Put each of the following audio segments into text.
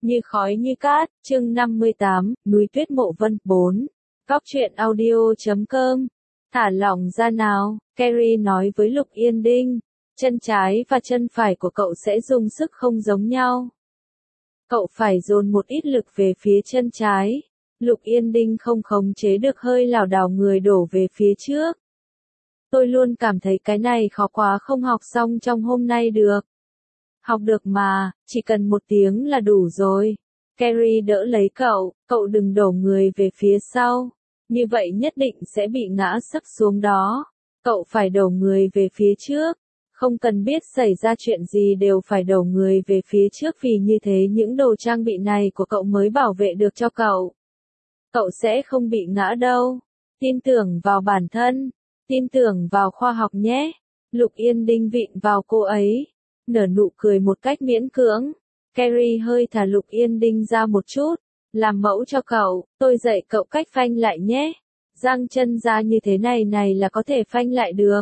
Như khói như cát, chương 58, núi tuyết Mộ Vân 4. Góc truyện audio.com. Thả lỏng ra nào, Carrie nói với Lục Yên Đinh. Chân trái và chân phải của cậu sẽ dùng sức không giống nhau. Cậu phải dồn một ít lực về phía chân trái. Lục Yên Đinh không khống chế được hơi lảo đảo người đổ về phía trước. Tôi luôn cảm thấy cái này khó quá, không học xong trong hôm nay được. Học được mà, chỉ cần 1 tiếng là đủ rồi. Carrie đỡ lấy cậu đừng đổ người về phía sau. Như vậy nhất định sẽ bị ngã sấp xuống đó. Cậu phải đổ người về phía trước. Không cần biết xảy ra chuyện gì đều phải đổ người về phía trước, vì như thế những đồ trang bị này của cậu mới bảo vệ được cho cậu. Cậu sẽ không bị ngã đâu. Tin tưởng vào bản thân. Tin tưởng vào khoa học nhé. Lục Yên Đinh vịn vào cô ấy. Nở nụ cười một cách miễn cưỡng. Carrie hơi thả Lục Yên Đinh ra một chút. Làm mẫu cho cậu, tôi dạy cậu cách phanh lại nhé. Giang chân ra như thế này là có thể phanh lại được.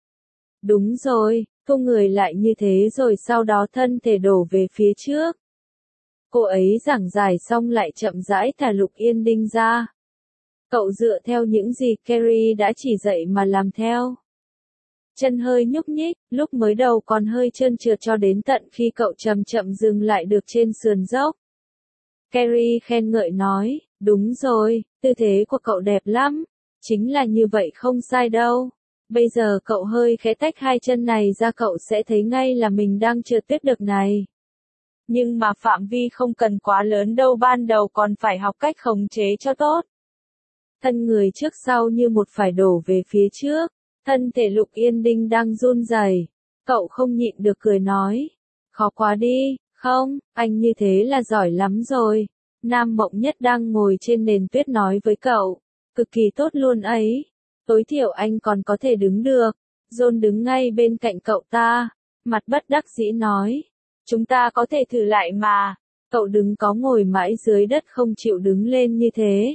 Đúng rồi, thu người lại như thế rồi sau đó thân thể đổ về phía trước. Cô ấy giảng giải xong lại chậm rãi thả Lục Yên Đinh ra. Cậu dựa theo những gì Carrie đã chỉ dạy mà làm theo. Chân hơi nhúc nhích, lúc mới đầu còn hơi trơn trượt cho đến tận khi cậu chậm chậm dừng lại được trên sườn dốc. Carrie khen ngợi nói, đúng rồi, tư thế của cậu đẹp lắm. Chính là như vậy không sai đâu. Bây giờ cậu hơi khẽ tách 2 chân này ra cậu sẽ thấy ngay là mình đang trượt tuyết được này. Nhưng mà phạm vi không cần quá lớn đâu, ban đầu còn phải học cách khống chế cho tốt. Thân người trước sau như một phải đổ về phía trước. Thân thể Lục Yên Đinh đang run rẩy. Cậu không nhịn được cười nói. Khó quá đi, không, anh như thế là giỏi lắm rồi. Nam Mộng Nhất đang ngồi trên nền tuyết nói với cậu. Cực kỳ tốt luôn ấy. Tối thiểu anh còn có thể đứng được. John đứng ngay bên cạnh cậu ta. Mặt bất đắc dĩ nói. Chúng ta có thể thử lại mà. Cậu đừng có ngồi mãi dưới đất không chịu đứng lên như thế.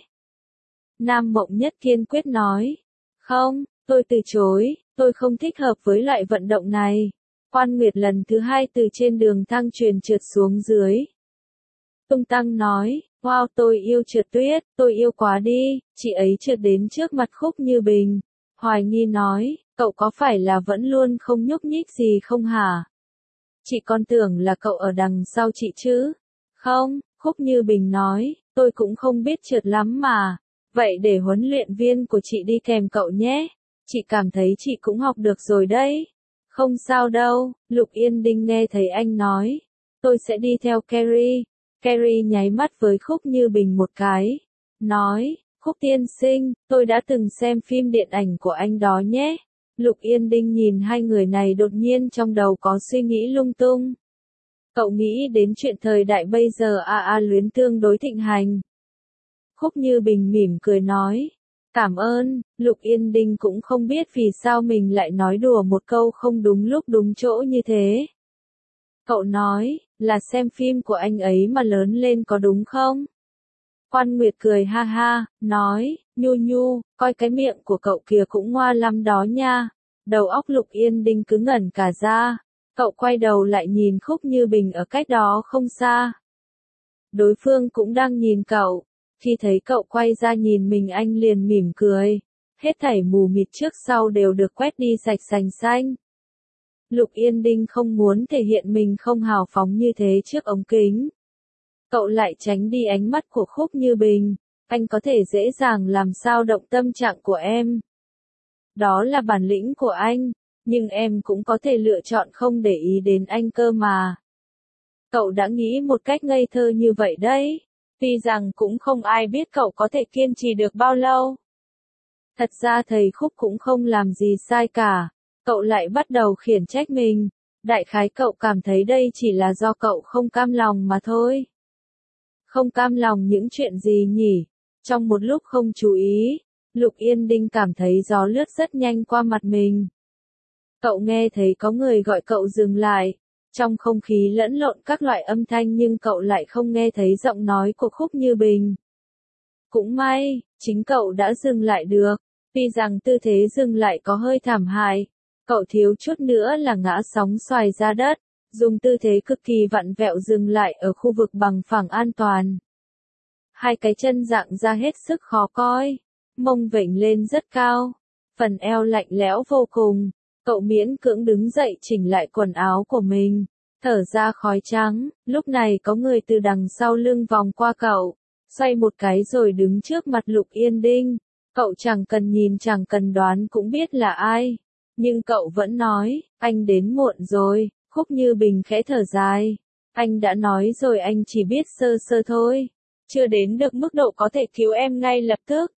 Nam Mộng Nhất kiên quyết nói. Không, tôi từ chối, tôi không thích hợp với loại vận động này. Quan Nguyệt lần thứ 2 từ trên đường thang truyền trượt xuống dưới. Tung Tăng nói, wow, tôi yêu trượt tuyết, tôi yêu quá đi, chị ấy trượt đến trước mặt Khúc Như Bình. Hoài Nghi nói, cậu có phải là vẫn luôn không nhúc nhích gì không hả? Chị còn tưởng là cậu ở đằng sau chị chứ. Không, Khúc Như Bình nói, tôi cũng không biết trượt lắm mà. Vậy để huấn luyện viên của chị đi kèm cậu nhé. Chị cảm thấy chị cũng học được rồi đấy. Không sao đâu, Lục Yên Đinh nghe thấy anh nói. Tôi sẽ đi theo Carrie. Carrie nháy mắt với Khúc Như Bình một cái. Nói, Khúc tiên sinh, tôi đã từng xem phim điện ảnh của anh đó nhé. Lục Yên Đinh nhìn hai người này đột nhiên trong đầu có suy nghĩ lung tung. Cậu nghĩ đến chuyện thời đại bây giờ luyến tương đối thịnh hành. Khúc Như Bình mỉm cười nói. Cảm ơn, Lục Yên Đinh cũng không biết vì sao mình lại nói đùa một câu không đúng lúc đúng chỗ như thế. Cậu nói, là xem phim của anh ấy mà lớn lên có đúng không? Quan Nguyệt cười ha ha, nói, nhu nhu, coi cái miệng của cậu kìa cũng ngoa lắm đó nha. Đầu óc Lục Yên Đinh cứ ngẩn cả ra. Cậu quay đầu lại nhìn Khúc Như Bình ở cách đó không xa. Đối phương cũng đang nhìn cậu. Khi thấy cậu quay ra nhìn mình anh liền mỉm cười. Hết thảy mù mịt trước sau đều được quét đi sạch sành xanh. Lục Yên Đinh không muốn thể hiện mình không hào phóng như thế trước ống kính. Cậu lại tránh đi ánh mắt của Khúc Như Bình. Anh có thể dễ dàng làm sao động tâm trạng của em. Đó là bản lĩnh của anh. Nhưng em cũng có thể lựa chọn không để ý đến anh cơ mà. Cậu đã nghĩ một cách ngây thơ như vậy đấy. Tuy rằng cũng không ai biết cậu có thể kiên trì được bao lâu. Thật ra thầy Khúc cũng không làm gì sai cả. Cậu lại bắt đầu khiển trách mình. Đại khái cậu cảm thấy đây chỉ là do cậu không cam lòng mà thôi. Không cam lòng những chuyện gì nhỉ? Trong một lúc không chú ý, Lục Yên Đinh cảm thấy gió lướt rất nhanh qua mặt mình. Cậu nghe thấy có người gọi cậu dừng lại. Trong không khí lẫn lộn các loại âm thanh nhưng cậu lại không nghe thấy giọng nói của Khúc Như Bình. Cũng may, chính cậu đã dừng lại được. Tuy rằng tư thế dừng lại có hơi thảm hại. Cậu thiếu chút nữa là ngã sóng xoài ra đất. dùng tư thế cực kỳ vặn vẹo dừng lại ở khu vực bằng phẳng an toàn. Hai cái chân dạng ra hết sức khó coi, mông vểnh lên rất cao, phần eo lạnh lẽo vô cùng. Cậu miễn cưỡng đứng dậy chỉnh lại quần áo của mình, thở ra khói trắng. Lúc này có người từ đằng sau lưng vòng qua cậu, xoay một cái rồi đứng trước mặt Lục Yên Đinh. Cậu chẳng cần nhìn chẳng cần đoán cũng biết là ai. Nhưng cậu vẫn nói, anh đến muộn rồi. Khúc Như Bình khẽ thở dài. Anh đã nói rồi, anh chỉ biết sơ sơ thôi. Chưa đến được mức độ có thể cứu em ngay lập tức.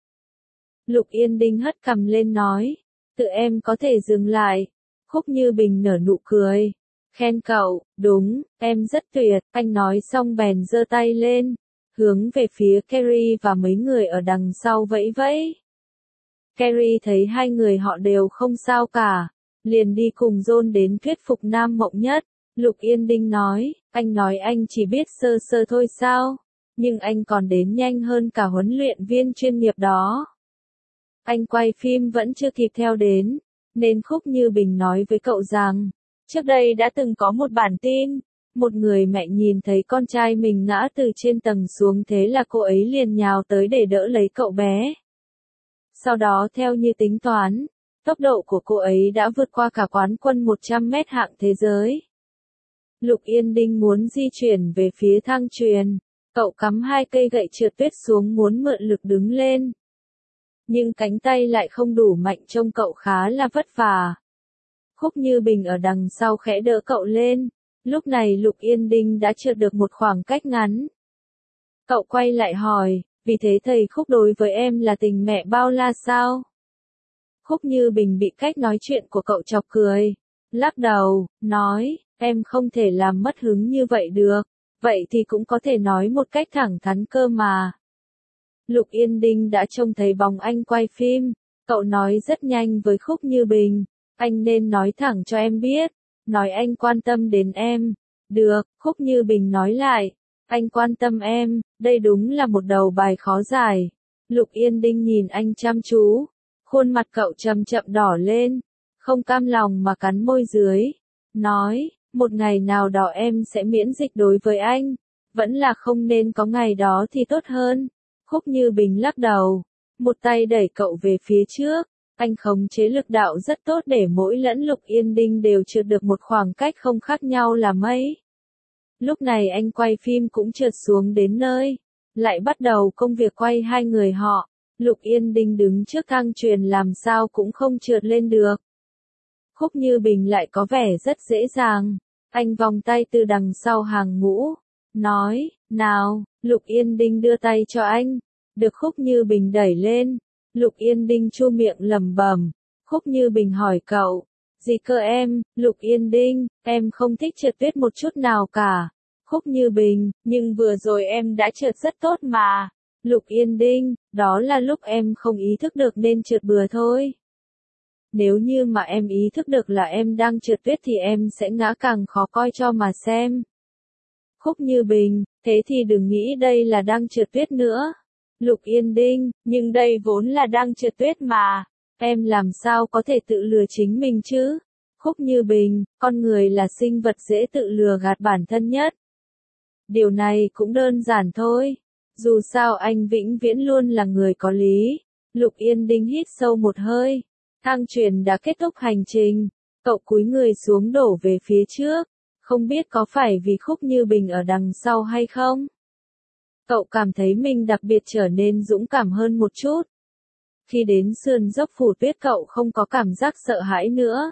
Lục Yên Đinh hất cằm lên nói. Tự em có thể dừng lại. Khúc Như Bình nở nụ cười. Khen cậu, đúng, em rất tuyệt. Anh nói xong bèn giơ tay lên, hướng về phía Carrie và mấy người ở đằng sau vẫy vẫy. Carrie thấy hai người họ đều không sao cả, liền đi cùng John đến thuyết phục Nam Mộng Nhất. Lục Yên Đinh nói, anh nói anh chỉ biết sơ sơ thôi sao, nhưng anh còn đến nhanh hơn cả huấn luyện viên chuyên nghiệp đó. Anh quay phim vẫn chưa kịp theo đến, nên Khúc Như Bình nói với cậu rằng, trước đây đã từng có một bản tin, một người mẹ nhìn thấy con trai mình ngã từ trên tầng xuống, thế là cô ấy liền nhào tới để đỡ lấy cậu bé. Sau đó theo như tính toán, tốc độ của cô ấy đã vượt qua cả quán quân 100 mét hạng thế giới. Lục Yên Đinh muốn di chuyển về phía thang chuyền, cậu cắm hai cây gậy trượt tuyết xuống muốn mượn lực đứng lên. Nhưng cánh tay lại không đủ mạnh, trông cậu khá là vất vả. Khúc Như Bình ở đằng sau khẽ đỡ cậu lên. Lúc này Lục Yên Đinh đã trượt được một khoảng cách ngắn. Cậu quay lại hỏi, vì thế thầy Khúc đối với em là tình mẹ bao la sao? Khúc Như Bình bị cách nói chuyện của cậu chọc cười, lắc đầu, nói, em không thể làm mất hứng như vậy được, vậy thì cũng có thể nói một cách thẳng thắn cơ mà. Lục Yên Đinh đã trông thấy bóng anh quay phim, cậu nói rất nhanh với Khúc Như Bình, anh nên nói thẳng cho em biết, nói anh quan tâm đến em. Được, Khúc Như Bình nói lại, anh quan tâm em, đây đúng là một đầu bài khó giải. Lục Yên Đinh nhìn anh chăm chú, khuôn mặt cậu chậm chậm đỏ lên, không cam lòng mà cắn môi dưới, nói, một ngày nào đó em sẽ miễn dịch đối với anh, vẫn là không nên có ngày đó thì tốt hơn. Khúc Như Bình lắc đầu, một tay đẩy cậu về phía trước, anh khống chế lực đạo rất tốt để mỗi lẫn Lục Yên Đinh đều trượt được một khoảng cách không khác nhau là mấy. Lúc này anh quay phim cũng trượt xuống đến nơi, lại bắt đầu công việc quay hai người họ. Lục Yên Đinh đứng trước thang chuyền làm sao cũng không trượt lên được. Khúc Như Bình lại có vẻ rất dễ dàng. Anh vòng tay từ đằng sau hàng ngũ, nói, nào. Lục Yên Đinh đưa tay cho anh, được Khúc Như Bình đẩy lên. Lục Yên Đinh chu miệng lẩm bẩm. Khúc Như Bình hỏi cậu, gì cơ em? Lục Yên Đinh, em không thích trượt tuyết một chút nào cả. Khúc Như Bình, nhưng vừa rồi em đã trượt rất tốt mà. Lục Yên Đinh, đó là lúc em không ý thức được nên trượt bừa thôi. Nếu như mà em ý thức được là em đang trượt tuyết thì em sẽ ngã càng khó coi cho mà xem. Khúc Như Bình, thế thì đừng nghĩ đây là đang trượt tuyết nữa. Lục Yên Đinh, nhưng đây vốn là đang trượt tuyết mà. Em làm sao có thể tự lừa chính mình chứ? Khúc Như Bình, con người là sinh vật dễ tự lừa gạt bản thân nhất. Điều này cũng đơn giản thôi. Dù sao anh vĩnh viễn luôn là người có lý. Lục Yên Đinh hít sâu một hơi. Thang chuyền đã kết thúc hành trình. Cậu cúi người xuống đổ về phía trước. Không biết có phải vì Khúc Như Bình ở đằng sau hay không? Cậu cảm thấy mình đặc biệt trở nên dũng cảm hơn một chút. Khi đến sườn dốc phủ tuyết cậu không có cảm giác sợ hãi nữa.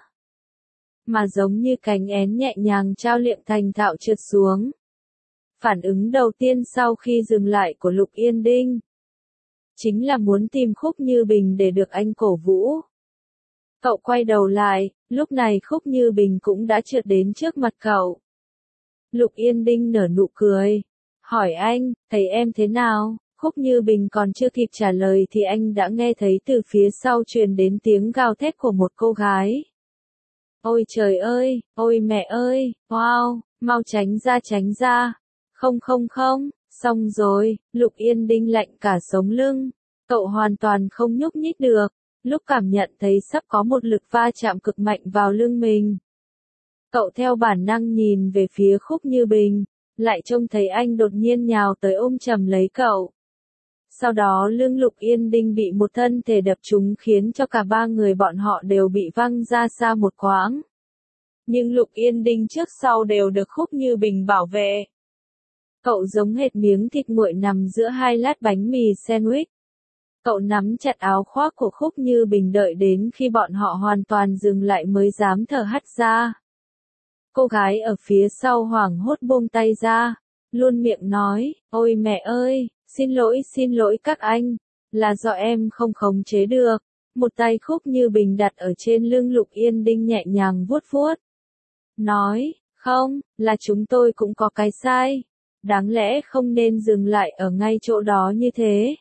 Mà giống như cánh én nhẹ nhàng trao liệng thành thạo trượt xuống. Phản ứng đầu tiên sau khi dừng lại của Lục Yên Đinh chính là muốn tìm Khúc Như Bình để được anh cổ vũ. Cậu quay đầu lại, lúc này Khúc Như Bình cũng đã trượt đến trước mặt cậu. Lục Yên Đinh nở nụ cười, hỏi anh, thấy em thế nào? Khúc Như Bình còn chưa kịp trả lời thì anh đã nghe thấy từ phía sau truyền đến tiếng gào thét của một cô gái. Ôi trời ơi, ôi mẹ ơi, wow, mau tránh ra. Không, xong rồi. Lục Yên Đinh lạnh cả sống lưng. Cậu hoàn toàn không nhúc nhích được, lúc cảm nhận thấy sắp có một lực va chạm cực mạnh vào lưng mình. Cậu theo bản năng nhìn về phía Khúc Như Bình, lại trông thấy anh đột nhiên nhào tới ôm chầm lấy cậu. Sau đó lưng Lục Yên Đinh bị một thân thể đập trúng khiến cho cả ba người bọn họ đều bị văng ra xa một quãng. Nhưng Lục Yên Đinh trước sau đều được Khúc Như Bình bảo vệ. Cậu giống hệt miếng thịt nguội nằm giữa hai lát bánh mì sandwich. Cậu nắm chặt áo khoác của Khúc Như Bình đợi đến khi bọn họ hoàn toàn dừng lại mới dám thở hắt ra. Cô gái ở phía sau hoảng hốt buông tay ra, luôn miệng nói, ôi mẹ ơi, xin lỗi các anh, là do em không khống chế được. Một tay Khúc Như Bình đặt ở trên lưng Lục Yên Đinh nhẹ nhàng vuốt vuốt. Nói, không, là chúng tôi cũng có cái sai. Đáng lẽ không nên dừng lại ở ngay chỗ đó như thế.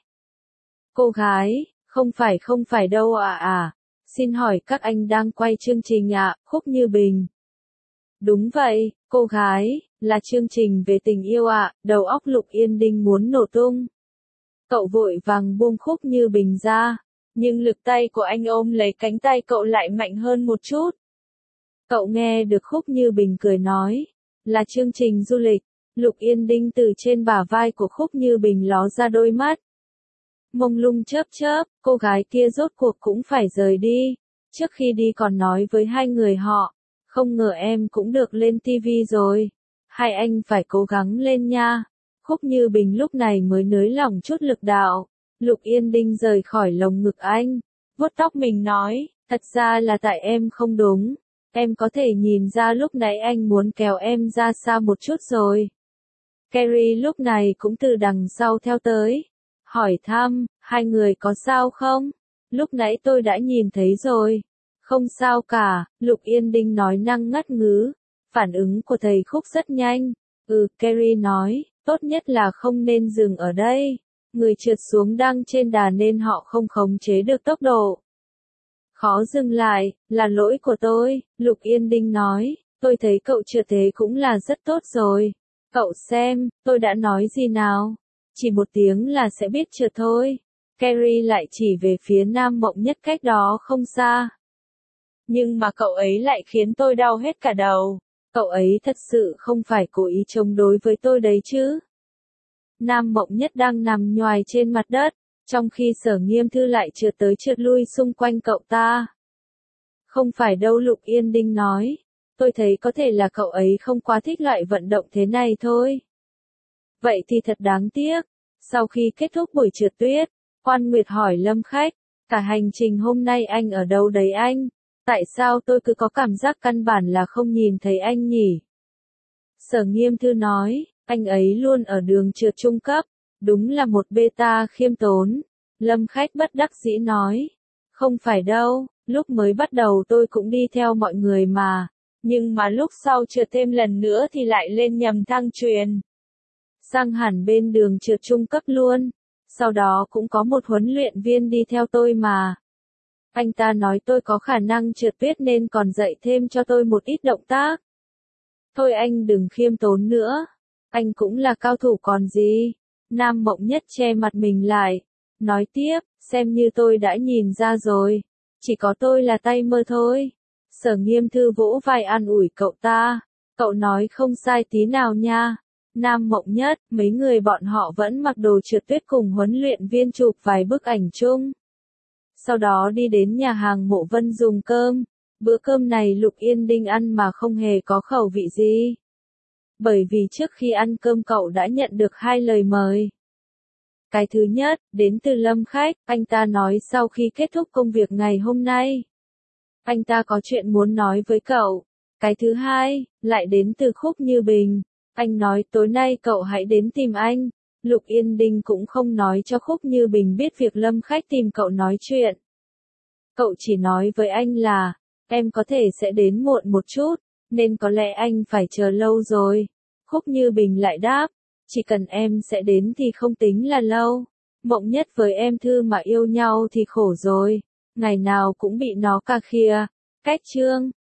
Cô gái, không phải đâu xin hỏi các anh đang quay chương trình ạ, Khúc Như Bình. Đúng vậy, cô gái, là chương trình về tình yêu ạ, đầu óc Lục Yên Đinh muốn nổ tung. Cậu vội vàng buông Khúc Như Bình ra, nhưng lực tay của anh ôm lấy cánh tay cậu lại mạnh hơn một chút. Cậu nghe được Khúc Như Bình cười nói, là chương trình du lịch. Lục Yên Đinh từ trên bả vai của Khúc Như Bình ló ra đôi mắt. Mông lung chớp chớp, cô gái kia rốt cuộc cũng phải rời đi. Trước khi đi còn nói với hai người họ, không ngờ em cũng được lên tivi rồi. Hai anh phải cố gắng lên nha. Khúc Như Bình lúc này mới nới lỏng chút lực đạo. Lục Yên Đinh rời khỏi lồng ngực anh, vuốt tóc mình nói, thật ra là tại em không đúng. Em có thể nhìn ra lúc nãy anh muốn kéo em ra xa một chút rồi. Carrie lúc này cũng từ đằng sau theo tới. Hỏi thăm, hai người có sao không? Lúc nãy tôi đã nhìn thấy rồi. Không sao cả, Lục Yên Đinh nói năng ngắt ngứ. Phản ứng của thầy Khúc rất nhanh. Carrie nói, tốt nhất là không nên dừng ở đây. Người trượt xuống đang trên đà nên họ không khống chế được tốc độ. Khó dừng lại, là lỗi của tôi, Lục Yên Đinh nói. Tôi thấy cậu trượt thế cũng là rất tốt rồi. Cậu xem, tôi đã nói gì nào? Chỉ một tiếng là sẽ biết trượt thôi. Carrie lại chỉ về phía Nam Mộng Nhất cách đó không xa. Nhưng mà cậu ấy lại khiến tôi đau hết cả đầu. Cậu ấy thật sự không phải cố ý chống đối với tôi đấy chứ. Nam Mộng Nhất đang nằm nhoài trên mặt đất, trong khi Sở Nghiêm Thư lại trượt tới trượt lui xung quanh cậu ta. Không phải đâu, Lục Yên Đinh nói. Tôi thấy có thể là cậu ấy không quá thích loại vận động thế này thôi. Vậy thì thật đáng tiếc. Sau khi kết thúc buổi trượt tuyết, Quan Nguyệt hỏi Lâm Khách, cả hành trình hôm nay anh ở đâu đấy anh? Tại sao tôi cứ có cảm giác căn bản là không nhìn thấy anh nhỉ? Sở Nghiêm Thư nói, anh ấy luôn ở đường trượt trung cấp, đúng là một beta khiêm tốn. Lâm Khách bất đắc dĩ nói, không phải đâu, lúc mới bắt đầu tôi cũng đi theo mọi người mà. Nhưng mà lúc sau trượt thêm lần nữa thì lại lên nhầm thang truyền. Sang hẳn bên đường trượt trung cấp luôn. Sau đó cũng có một huấn luyện viên đi theo tôi mà. Anh ta nói tôi có khả năng trượt tuyết nên còn dạy thêm cho tôi một ít động tác. Thôi anh đừng khiêm tốn nữa. Anh cũng là cao thủ còn gì. Nam Mộng Nhất che mặt mình lại. Nói tiếp, xem như tôi đã nhìn ra rồi. Chỉ có tôi là tay mơ thôi. Sở Nghiêm Thư vỗ vai an ủi cậu ta. Cậu nói không sai tí nào nha. Nam Mộng Nhất, mấy người bọn họ vẫn mặc đồ trượt tuyết cùng huấn luyện viên chụp vài bức ảnh chung. Sau đó đi đến nhà hàng Mộ Vân dùng cơm. Bữa cơm này Lục Yên Đinh ăn mà không hề có khẩu vị gì. Bởi vì trước khi ăn cơm cậu đã nhận được 2 lời mời. Cái thứ nhất, đến từ Lâm Khách, anh ta nói sau khi kết thúc công việc ngày hôm nay. Anh ta có chuyện muốn nói với cậu. Cái thứ hai, lại đến từ Khúc Như Bình. Anh nói tối nay cậu hãy đến tìm anh. Lục Yên Đinh cũng không nói cho Khúc Như Bình biết việc Lâm Khách tìm cậu nói chuyện. Cậu chỉ nói với anh là, em có thể sẽ đến muộn một chút, nên có lẽ anh phải chờ lâu rồi. Khúc Như Bình lại đáp, chỉ cần em sẽ đến thì không tính là lâu. Mộng Nhất với em Thư mà yêu nhau thì khổ rồi, ngày nào cũng bị nó cà khịa. Cách chương